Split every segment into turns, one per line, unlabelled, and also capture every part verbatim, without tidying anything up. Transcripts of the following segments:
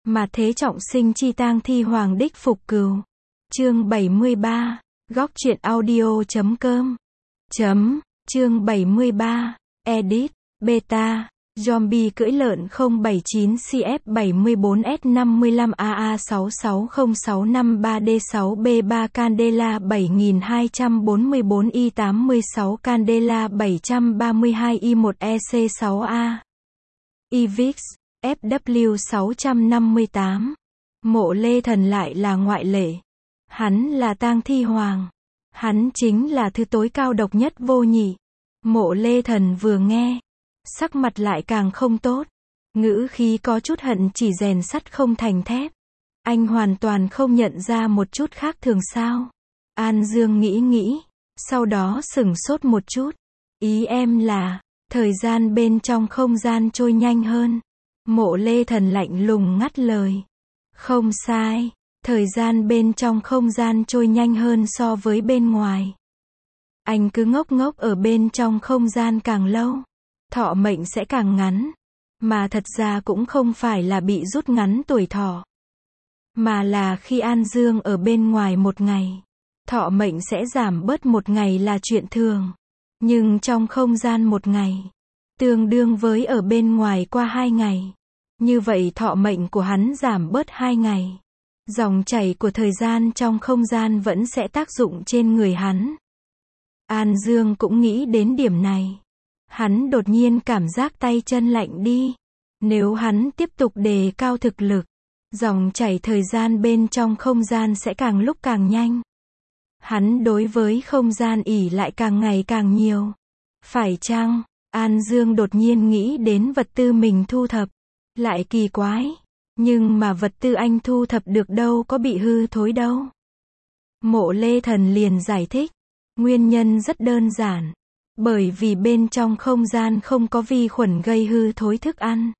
Mà thế trọng sinh chi tang thi hoàng đích phục cừu. Chương bảy mươi ba, góc truyện audio chấm com. Chấm, chương bảy mươi ba, edit, beta, zombie cưỡi lợn không bảy chín C F bảy bốn S năm lăm A A sáu sáu không sáu năm ba D sáu B ba Candela bảy hai bốn bốn I tám sáu Candela bảy ba hai I một E C sáu A. i vê i x, F W sáu năm tám. Mộ Lê Thần lại là ngoại lệ. Hắn là tang thi hoàng. Hắn chính là thứ tối cao độc nhất vô nhị. Mộ Lê Thần vừa nghe, sắc mặt lại càng không tốt. Ngữ khí có chút hận chỉ rèn sắt không thành thép. Anh hoàn toàn không nhận ra một chút khác thường sao? An Dương nghĩ nghĩ, sau đó sửng sốt một chút. Ý em là, thời gian bên trong không gian trôi nhanh hơn. Mộ Lê Thần lạnh lùng ngắt lời. Không sai, thời gian bên trong không gian trôi nhanh hơn so với bên ngoài. Anh cứ ngốc ngốc ở bên trong không gian càng lâu, thọ mệnh sẽ càng ngắn. Mà thật ra cũng không phải là bị rút ngắn tuổi thọ, mà là khi An Dương ở bên ngoài một ngày, thọ mệnh sẽ giảm bớt một ngày là chuyện thường. Nhưng trong không gian một ngày, tương đương với ở bên ngoài qua hai ngày. Như vậy thọ mệnh của hắn giảm bớt hai ngày. Dòng chảy của thời gian trong không gian vẫn sẽ tác dụng trên người hắn. An Dương cũng nghĩ đến điểm này. Hắn đột nhiên cảm giác tay chân lạnh đi. Nếu hắn tiếp tục đề cao thực lực, dòng chảy thời gian bên trong không gian sẽ càng lúc càng nhanh. Hắn đối với không gian ỷ lại càng ngày càng nhiều. Phải chăng, An Dương đột nhiên nghĩ đến vật tư mình thu thập. Lại kỳ quái. Nhưng mà vật tư anh thu thập được đâu có bị hư thối đâu. Mộ Lê Thần liền giải thích. Nguyên nhân rất đơn giản. Bởi vì bên trong không gian không có vi khuẩn gây hư thối thức ăn.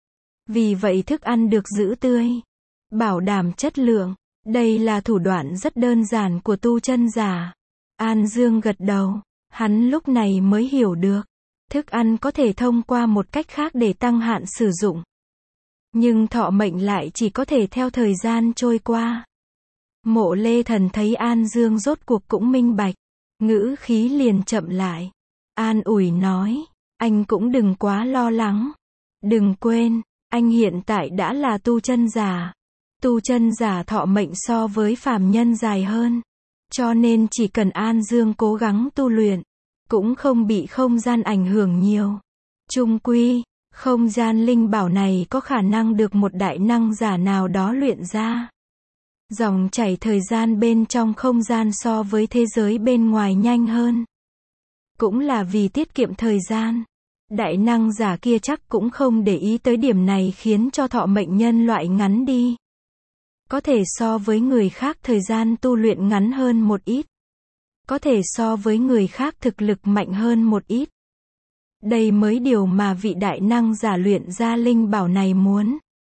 Vì vậy thức ăn được giữ tươi, bảo đảm chất lượng. Đây là thủ đoạn rất đơn giản của tu chân giả. An Dương gật đầu. Hắn lúc này mới hiểu được. Thức ăn có thể thông qua một cách khác để tăng hạn sử dụng. Nhưng thọ mệnh lại chỉ có thể theo thời gian trôi qua. Mộ Lê Thần thấy An Dương rốt cuộc cũng minh bạch. Ngữ khí liền chậm lại. An ủi nói. Anh cũng đừng quá lo lắng. Đừng quên, anh hiện tại đã là tu chân giả. Tu chân giả thọ mệnh so với phàm nhân dài hơn. Cho nên chỉ cần An Dương cố gắng tu luyện, cũng không bị không gian ảnh hưởng nhiều. Chung quy, không gian linh bảo này có khả năng được một đại năng giả nào đó luyện ra. Dòng chảy thời gian bên trong không gian so với thế giới bên ngoài nhanh hơn. Cũng là vì tiết kiệm thời gian. Đại năng giả kia chắc cũng không để ý tới điểm này khiến cho thọ mệnh nhân loại ngắn đi. Có thể so với người khác thời gian tu luyện ngắn hơn một ít. Có thể so với người khác thực lực mạnh hơn một ít. Đây mới điều mà vị đại năng giả luyện ra linh bảo này muốn.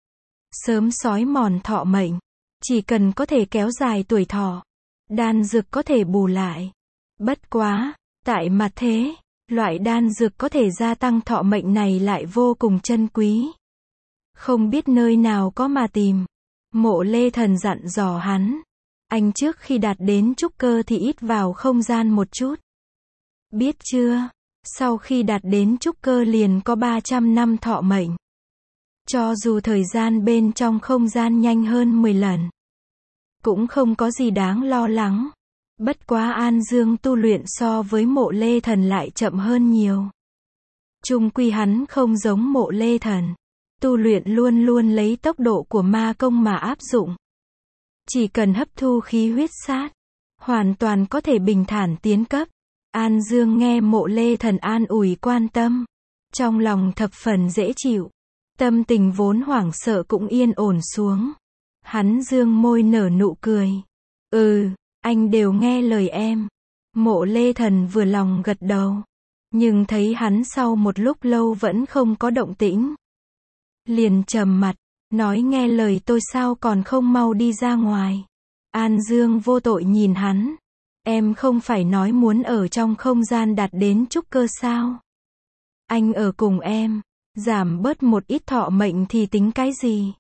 Sớm xói mòn thọ mệnh. Chỉ cần có thể kéo dài tuổi thọ, đan dược có thể bù lại. Bất quá, tại mặt thế, loại đan dược có thể gia tăng thọ mệnh này lại vô cùng chân quý. Không biết nơi nào có mà tìm. Mộ Lê Thần dặn dò hắn. Anh trước khi đạt đến trúc cơ thì ít vào không gian một chút. Biết chưa? Sau khi đạt đến trúc cơ liền có ba trăm năm thọ mệnh. Cho dù thời gian bên trong không gian nhanh hơn mười lần, cũng không có gì đáng lo lắng. Bất quá An Dương tu luyện so với Mộ Lê Thần lại chậm hơn nhiều. Chung quy hắn không giống Mộ Lê Thần. Tu luyện luôn luôn lấy tốc độ của ma công mà áp dụng. Chỉ cần hấp thu khí huyết sát, hoàn toàn có thể bình thản tiến cấp. An Dương nghe Mộ Lê Thần an ủi quan tâm, trong lòng thập phần dễ chịu. Tâm tình vốn hoảng sợ cũng yên ổn xuống. Hắn dương môi nở nụ cười. Ừ, anh đều nghe lời em. Mộ Lê Thần vừa lòng gật đầu. Nhưng thấy hắn sau một lúc lâu vẫn không có động tĩnh. Liền trầm mặt, nói nghe lời tôi sao còn không mau đi ra ngoài. An Dương vô tội nhìn hắn. Em không phải nói muốn ở trong không gian đạt đến trúc cơ sao? Anh ở cùng em, giảm bớt một ít thọ mệnh thì tính cái gì?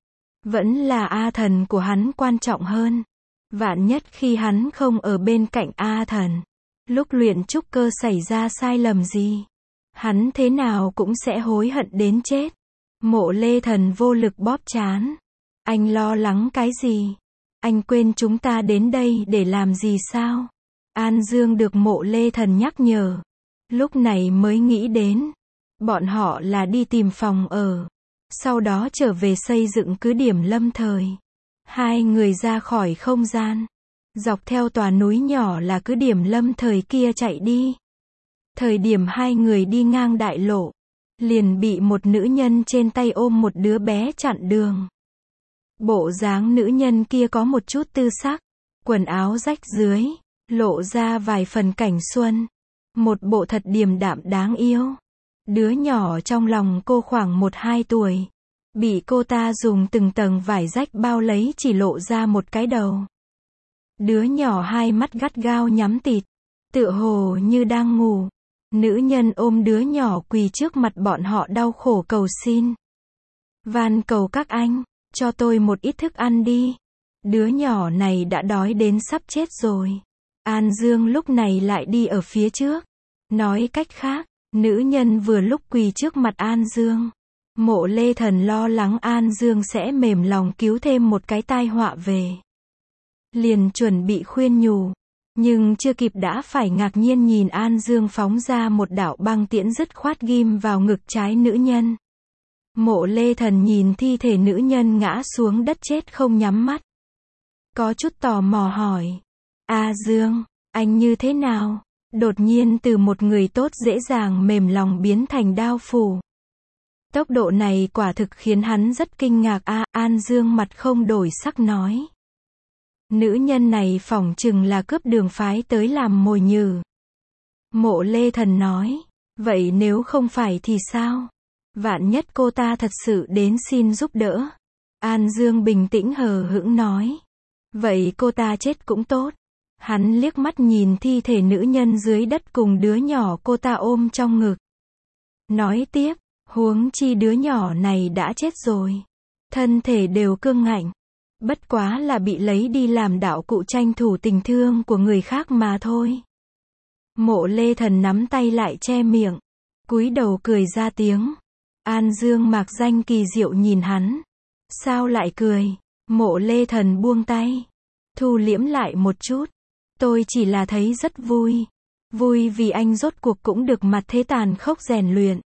Vẫn là A Thần của hắn quan trọng hơn. Vạn nhất khi hắn không ở bên cạnh A Thần, lúc luyện trúc cơ xảy ra sai lầm gì, hắn thế nào cũng sẽ hối hận đến chết. Mộ Lê Thần vô lực bóp trán. Anh lo lắng cái gì? Anh quên chúng ta đến đây để làm gì sao? An Dương được Mộ Lê Thần nhắc nhở. Lúc này mới nghĩ đến. Bọn họ là đi tìm phòng ở. Sau đó trở về xây dựng cứ điểm lâm thời. Hai người ra khỏi không gian. Dọc theo tòa núi nhỏ là cứ điểm lâm thời kia chạy đi. Thời điểm hai người đi ngang đại lộ, liền bị một nữ nhân trên tay ôm một đứa bé chặn đường. Bộ dáng nữ nhân kia có một chút tư sắc, quần áo rách dưới, lộ ra vài phần cảnh xuân. Một bộ thật điềm đạm đáng yêu. Đứa nhỏ trong lòng cô khoảng một hai tuổi. Bị cô ta dùng từng tầng vải rách bao lấy chỉ lộ ra một cái đầu. Đứa nhỏ hai mắt gắt gao nhắm tịt, tựa hồ như đang ngủ. Nữ nhân ôm đứa nhỏ quỳ trước mặt bọn họ đau khổ cầu xin. Van cầu các anh, cho tôi một ít thức ăn đi. Đứa nhỏ này đã đói đến sắp chết rồi. An Dương lúc này lại đi ở phía trước. Nói cách khác, nữ nhân vừa lúc quỳ trước mặt An Dương. Mộ Lê Thần lo lắng An Dương sẽ mềm lòng cứu thêm một cái tai họa về. Liền chuẩn bị khuyên nhủ. Nhưng chưa kịp đã phải ngạc nhiên nhìn An Dương phóng ra một đạo băng tiễn dứt khoát ghim vào ngực trái nữ nhân. Mộ Lê Thần nhìn thi thể nữ nhân ngã xuống đất chết không nhắm mắt. Có chút tò mò hỏi. A Dương, anh như thế nào? Đột nhiên từ một người tốt dễ dàng mềm lòng biến thành đao phủ. Tốc độ này quả thực khiến hắn rất kinh ngạc. A, An Dương mặt không đổi sắc nói. Nữ nhân này phỏng chừng là cướp đường phái tới làm mồi nhử. Mộ Lê Thần nói. Vậy nếu không phải thì sao? Vạn nhất cô ta thật sự đến xin giúp đỡ. An Dương bình tĩnh hờ hững nói. Vậy cô ta chết cũng tốt. Hắn liếc mắt nhìn thi thể nữ nhân dưới đất cùng đứa nhỏ cô ta ôm trong ngực. Nói tiếp, huống chi đứa nhỏ này đã chết rồi. Thân thể đều cương ngạnh. Bất quá là bị lấy đi làm đạo cụ tranh thủ tình thương của người khác mà thôi. Mộ Lê Thần nắm tay lại che miệng. Cúi đầu cười ra tiếng. An Dương mạc danh kỳ diệu nhìn hắn. Sao lại cười? Mộ Lê Thần buông tay. Thu liễm lại một chút. Tôi chỉ là thấy rất vui. Vui vì anh rốt cuộc cũng được mặt thế tàn khốc rèn luyện.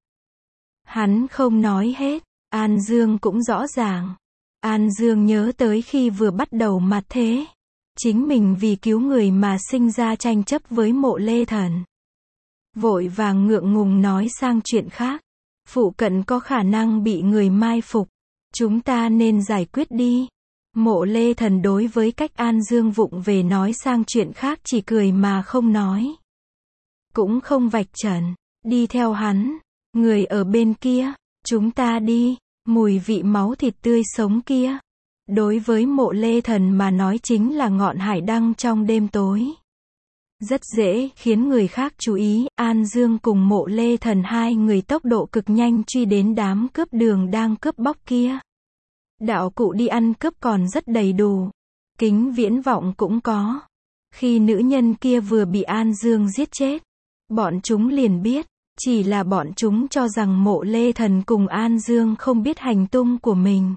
Hắn không nói hết. An Dương cũng rõ ràng. An Dương nhớ tới khi vừa bắt đầu mặt thế. Chính mình vì cứu người mà sinh ra tranh chấp với Mộ Lê Thần. Vội vàng ngượng ngùng nói sang chuyện khác. Phụ cận có khả năng bị người mai phục. Chúng ta nên giải quyết đi. Mộ Lê Thần đối với cách An Dương vụng về nói sang chuyện khác chỉ cười mà không nói. Cũng không vạch trần. Đi theo hắn. Người ở bên kia. Chúng ta đi. Mùi vị máu thịt tươi sống kia. Đối với Mộ Lê Thần mà nói chính là ngọn hải đăng trong đêm tối. Rất dễ khiến người khác chú ý. An Dương cùng Mộ Lê Thần hai người tốc độ cực nhanh truy đến đám cướp đường đang cướp bóc kia. Đạo cụ đi ăn cướp còn rất đầy đủ. Kính viễn vọng cũng có. Khi nữ nhân kia vừa bị An Dương giết chết, bọn chúng liền biết. Chỉ là bọn chúng cho rằng Mộ Lê Thần cùng An Dương không biết hành tung của mình.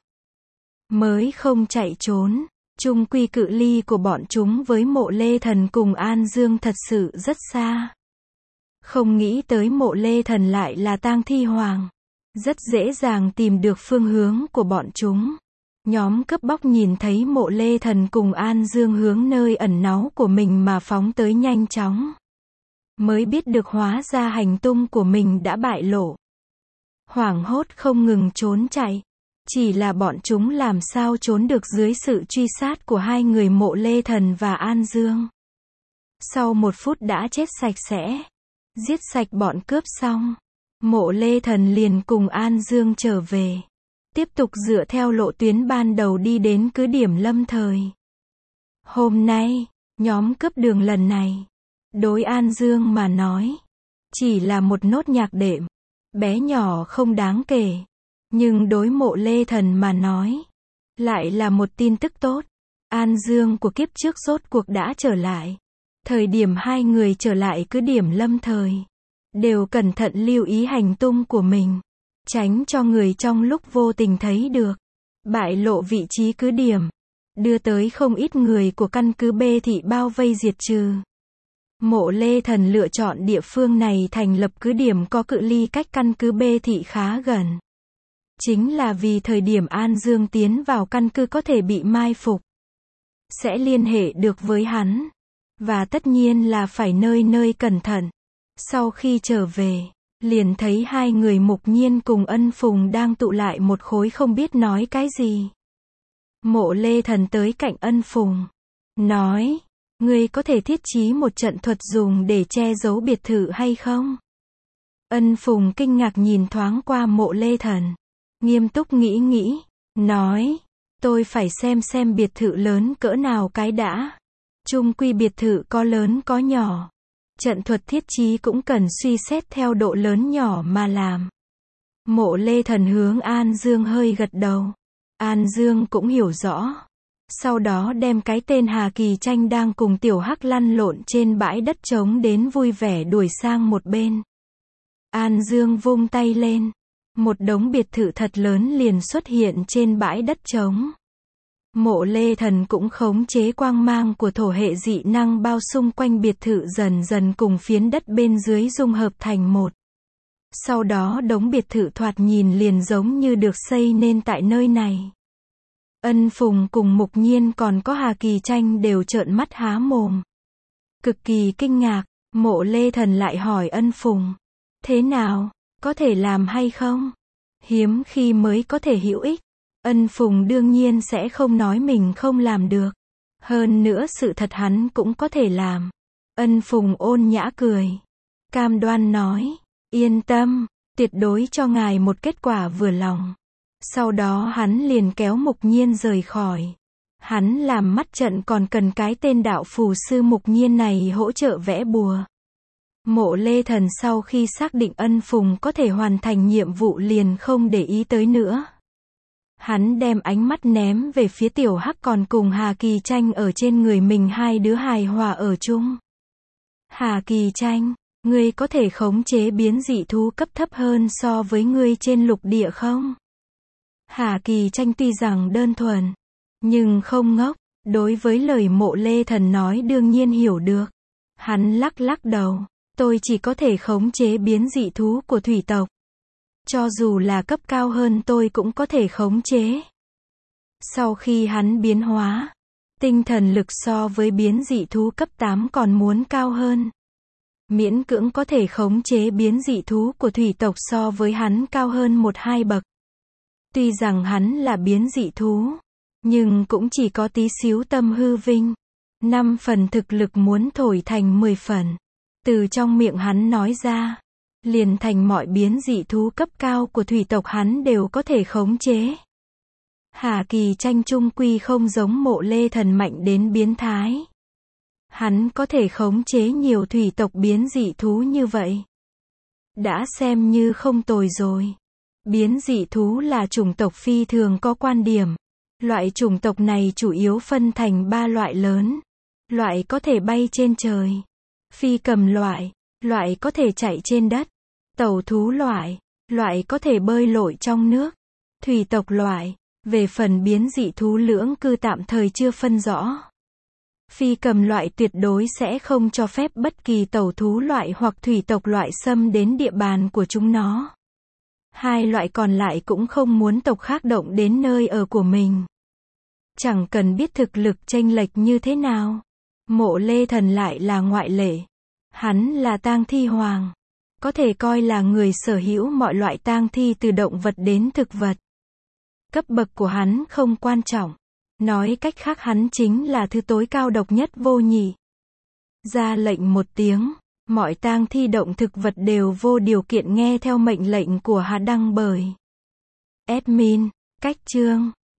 Mới không chạy trốn. Chung quy cự ly của bọn chúng với Mộ Lê Thần cùng An Dương thật sự rất xa. Không nghĩ tới Mộ Lê Thần lại là tang thi hoàng. Rất dễ dàng tìm được phương hướng của bọn chúng. Nhóm cướp bóc nhìn thấy Mộ Lê Thần cùng An Dương hướng nơi ẩn náu của mình mà phóng tới nhanh chóng. Mới biết được hóa ra hành tung của mình đã bại lộ. Hoảng hốt không ngừng trốn chạy. Chỉ là bọn chúng làm sao trốn được dưới sự truy sát của hai người Mộ Lê Thần và An Dương. Sau một phút đã chết sạch sẽ. Giết sạch bọn cướp xong. Mộ Lê Thần liền cùng An Dương trở về. Tiếp tục dựa theo lộ tuyến ban đầu đi đến cứ điểm lâm thời. Hôm nay, nhóm cướp đường lần này. Đối An Dương mà nói. Chỉ là một nốt nhạc đệm. Bé nhỏ không đáng kể. Nhưng đối Mộ Lê Thần mà nói. Lại là một tin tức tốt. An Dương của kiếp trước rốt cuộc đã trở lại. Thời điểm hai người trở lại cứ điểm lâm thời, đều cẩn thận lưu ý hành tung của mình, tránh cho người trong lúc vô tình thấy được, bại lộ vị trí cứ điểm, đưa tới không ít người của căn cứ B thị bao vây diệt trừ. Mộ Lê Thần lựa chọn địa phương này thành lập cứ điểm có cự ly cách căn cứ B thị khá gần. Chính là vì thời điểm An Dương tiến vào căn cứ có thể bị mai phục, sẽ liên hệ được với hắn. Và tất nhiên là phải nơi nơi cẩn thận. Sau khi trở về, liền thấy hai người Mục Nhiên cùng Ân Phùng đang tụ lại một khối không biết nói cái gì. Mộ Lê Thần tới cạnh Ân Phùng, nói, ngươi có thể thiết trí một trận thuật dùng để che giấu biệt thự hay không? Ân Phùng kinh ngạc nhìn thoáng qua Mộ Lê Thần, nghiêm túc nghĩ nghĩ, nói, tôi phải xem xem biệt thự lớn cỡ nào cái đã. Chung quy biệt thự có lớn có nhỏ. Trận thuật thiết trí cũng cần suy xét theo độ lớn nhỏ mà làm. Mộ Lê Thần hướng An Dương hơi gật đầu. An Dương cũng hiểu rõ. Sau đó đem cái tên Hà Kỳ Tranh đang cùng Tiểu Hắc lăn lộn trên bãi đất trống đến vui vẻ đuổi sang một bên. An Dương vung tay lên. Một đống biệt thự thật lớn liền xuất hiện trên bãi đất trống. Mộ Lê Thần cũng khống chế quang mang của thổ hệ dị năng bao xung quanh biệt thự dần dần cùng phiến đất bên dưới dung hợp thành một. Sau đó đống biệt thự thoạt nhìn liền giống như được xây nên tại nơi này. Ân Phùng cùng Mục Nhiên còn có Hà Kỳ Tranh đều trợn mắt há mồm. Cực kỳ kinh ngạc, Mộ Lê Thần lại hỏi Ân Phùng. Thế nào, có thể làm hay không? Hiếm khi mới có thể hữu ích. Ân Phùng đương nhiên sẽ không nói mình không làm được. Hơn nữa sự thật hắn cũng có thể làm. Ân Phùng ôn nhã cười. Cam đoan nói. Yên tâm, tuyệt đối cho ngài một kết quả vừa lòng. Sau đó hắn liền kéo Mục Nhiên rời khỏi. Hắn làm mắt trận còn cần cái tên đạo phù sư Mục Nhiên này hỗ trợ vẽ bùa. Mộ Lê Thần sau khi xác định Ân Phùng có thể hoàn thành nhiệm vụ liền không để ý tới nữa. Hắn đem ánh mắt ném về phía Tiểu Hắc còn cùng Hà Kỳ Tranh ở trên người mình hai đứa hài hòa ở chung. Hà Kỳ Tranh, ngươi có thể khống chế biến dị thú cấp thấp hơn so với ngươi trên lục địa không? Hà Kỳ Tranh tuy rằng đơn thuần, nhưng không ngốc, đối với lời Mộ Lê Thần nói đương nhiên hiểu được. Hắn lắc lắc đầu, tôi chỉ có thể khống chế biến dị thú của thủy tộc. Cho dù là cấp cao hơn tôi cũng có thể khống chế. Sau khi hắn biến hóa, tinh thần lực so với biến dị thú cấp tám còn muốn cao hơn. Miễn cưỡng có thể khống chế biến dị thú của thủy tộc so với hắn cao hơn một hai bậc. Tuy rằng hắn là biến dị thú, nhưng cũng chỉ có tí xíu tâm hư vinh. Năm phần thực lực muốn thổi thành mười phần. Từ trong miệng hắn nói ra, liền thành mọi biến dị thú cấp cao của thủy tộc hắn đều có thể khống chế. Hà Kỳ Tranh chung quy không giống Mộ Lê Thần mạnh đến biến thái. Hắn có thể khống chế nhiều thủy tộc biến dị thú như vậy. Đã xem như không tồi rồi. Biến dị thú là chủng tộc phi thường có quan điểm. Loại chủng tộc này chủ yếu phân thành ba loại lớn. Loại có thể bay trên trời. Phi cầm loại. Loại có thể chạy trên đất. Tàu thú loại. Loại có thể bơi lội trong nước. Thủy tộc loại. Về phần biến dị thú lưỡng cư tạm thời chưa phân rõ. Phi cầm loại tuyệt đối sẽ không cho phép bất kỳ tàu thú loại hoặc thủy tộc loại xâm đến địa bàn của chúng nó. Hai loại còn lại cũng không muốn tộc khác động đến nơi ở của mình. Chẳng cần biết thực lực chênh lệch như thế nào. Mộ Lê Thần lại là ngoại lệ. Hắn là tang thi hoàng. Có thể coi là người sở hữu mọi loại tang thi từ động vật đến thực vật. Cấp bậc của hắn không quan trọng. Nói cách khác hắn chính là thứ tối cao độc nhất vô nhị. Ra lệnh một tiếng, mọi tang thi động thực vật đều vô điều kiện nghe theo mệnh lệnh của Hà Đăng bởi admin, cách chương.